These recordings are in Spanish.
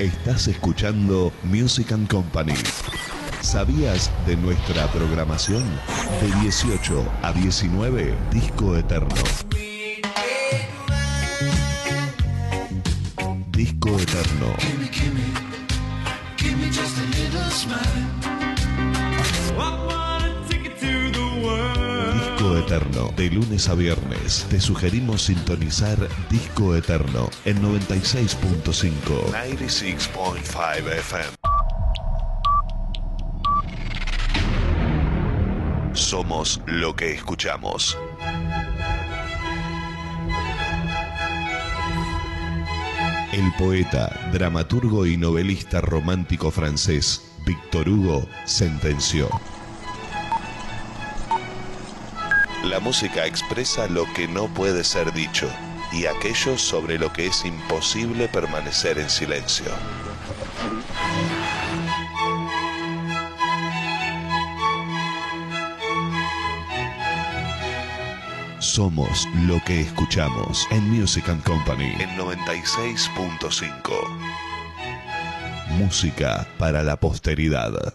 Estás escuchando Music and Company. ¿Sabías de nuestra programación? De 18 a 19, Disco Eterno. Disco Eterno. Disco Eterno, de lunes a viernes. Te sugerimos sintonizar Disco Eterno en 96.5. 96.5 FM. Somos lo que escuchamos. El poeta, dramaturgo y novelista romántico francés Victor Hugo sentenció: la música expresa lo que no puede ser dicho y aquello sobre lo que es imposible permanecer en silencio. Somos lo que escuchamos en Music and Company en 96.5. Música para la posteridad.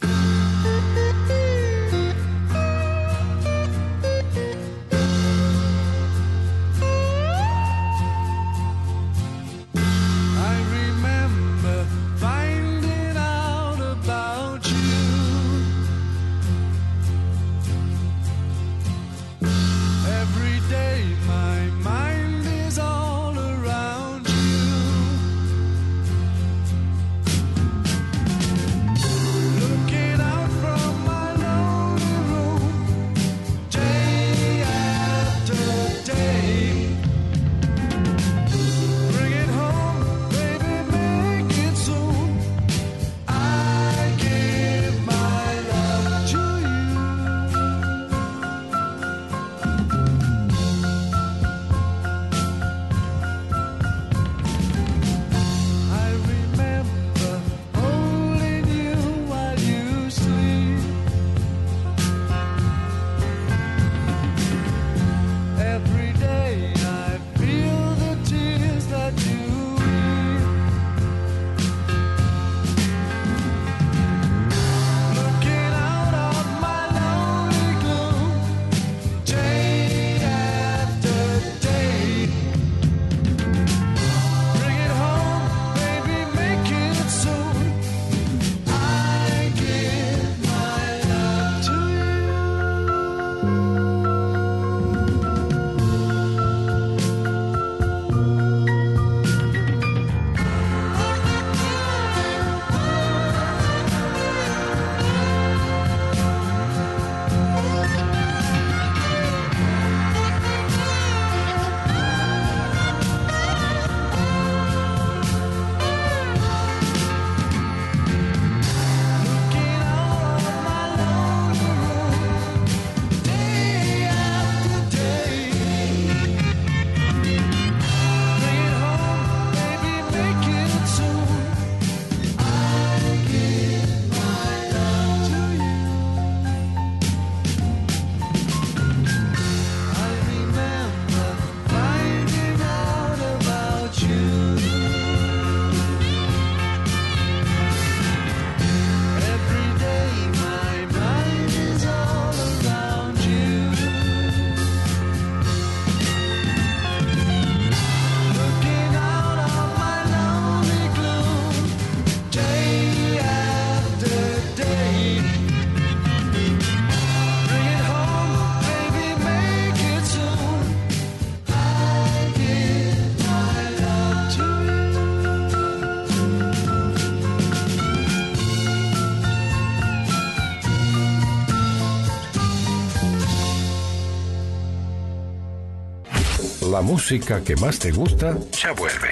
La música que más te gusta ya vuelve.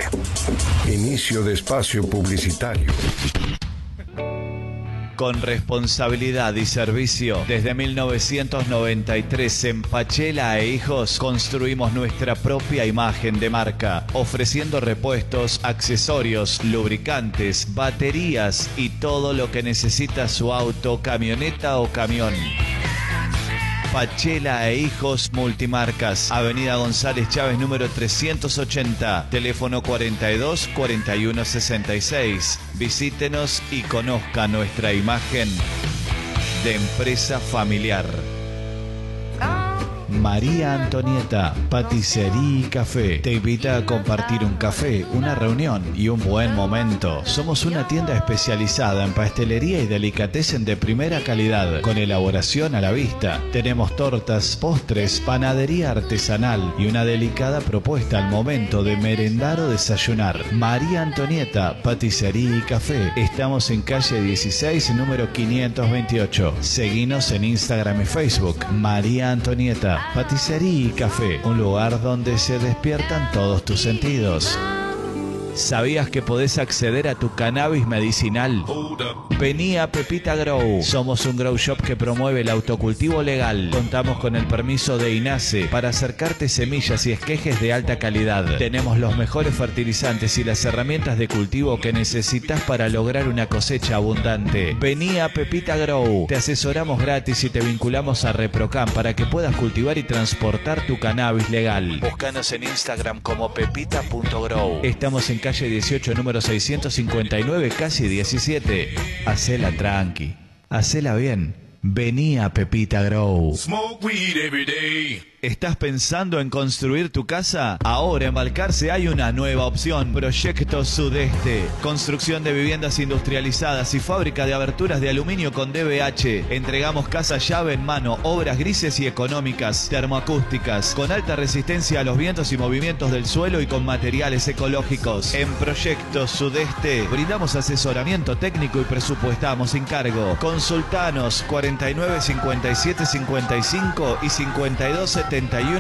Inicio de espacio publicitario. Con responsabilidad y servicio, desde 1993 en Pachela e Hijos construimos nuestra propia imagen de marca, ofreciendo repuestos, accesorios, lubricantes, baterías y todo lo que necesita su auto, camioneta o camión. Pachela e Hijos Multimarcas, Avenida González Chávez número 380, teléfono 42 41 66. Visítenos y conozca nuestra imagen de empresa familiar. María Antonieta, Paticería y Café, te invita a compartir un café, una reunión y un buen momento. Somos una tienda especializada en pastelería y delicatessen de primera calidad, con elaboración a la vista. Tenemos tortas, postres, panadería artesanal y una delicada propuesta al momento de merendar o desayunar. María Antonieta, Paticería y Café. Estamos en calle 16, número 528. Seguinos en Instagram y Facebook. María Antonieta, Paticería y Café, un lugar donde se despiertan todos tus sentidos. ¿Sabías que podés acceder a tu cannabis medicinal? Vení a Pepita Grow. Somos un grow shop que promueve el autocultivo legal. Contamos con el permiso de INASE para acercarte semillas y esquejes de alta calidad. Tenemos los mejores fertilizantes y las herramientas de cultivo que necesitas para lograr una cosecha abundante. Vení a Pepita Grow. Te asesoramos gratis y te vinculamos a Reprocam para que puedas cultivar y transportar tu cannabis legal. Búscanos en Instagram como pepita.grow. Estamos en calle 18, número 659, casi 17. Hacela tranqui, hacela bien. Vení a Pepita Grow. Smoke weed every day. ¿Estás pensando en construir tu casa? Ahora en Balcarce hay una nueva opción. Proyecto Sudeste. Construcción de viviendas industrializadas y fábrica de aberturas de aluminio con DBH. Entregamos casa llave en mano, obras grises y económicas, termoacústicas, con alta resistencia a los vientos y movimientos del suelo y con materiales ecológicos. En Proyecto Sudeste brindamos asesoramiento técnico y presupuestamos sin cargo. Consultanos 49 57 55 y 52 71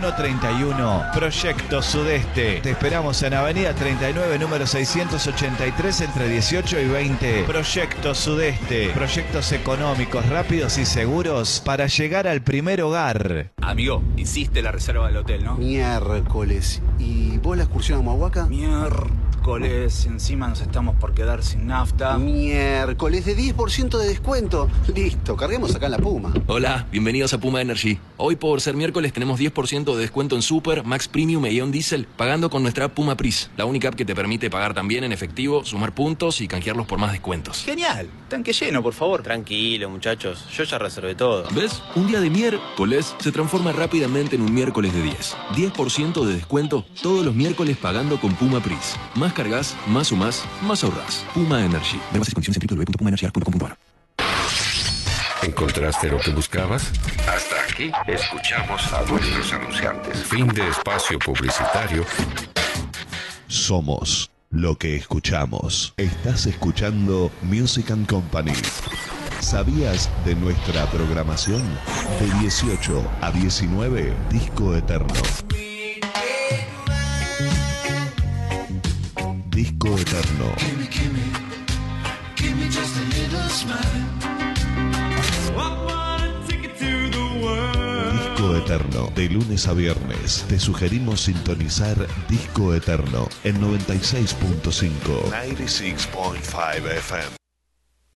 31. Proyecto Sudeste. Te esperamos en Avenida 39, número 683, entre 18 y 20. Proyecto Sudeste. Proyectos económicos, rápidos y seguros para llegar al primer hogar. Amigo, hiciste la reserva del hotel, ¿no? Miércoles. ¿Y vos la excursión a Humahuaca? Miércoles. Encima nos estamos por quedar sin nafta. Miércoles de 10% de descuento. Listo, carguemos acá en la Puma. Hola, bienvenidos a Puma Energy. Hoy por ser miércoles tenemos 10% de descuento en Super, Max Premium e Ion Diesel pagando con nuestra app Puma Pris, la única app que te permite pagar también en efectivo, sumar puntos y canjearlos por más descuentos. Genial. Tanque lleno, por favor. Tranquilo, muchachos. Yo ya reservé todo. ¿Ves? Un día de miércoles se transforma rápidamente en un miércoles de 10. 10% de descuento todos los miércoles pagando con Puma Pris. Más cargas, más sumás, más ahorrás. Puma Energy. Ve bases y condiciones en www.pumaenergy.com.ar. ¿Encontraste lo que buscabas? Hasta aquí escuchamos a nuestros anunciantes. Fin de espacio publicitario. Somos lo que escuchamos. Estás escuchando Music and Company. ¿Sabías de nuestra programación? De 18 a 19, Disco Eterno. Disco Eterno. Disco Eterno. De lunes a viernes te sugerimos sintonizar Disco Eterno en 96.5. 96.5 FM.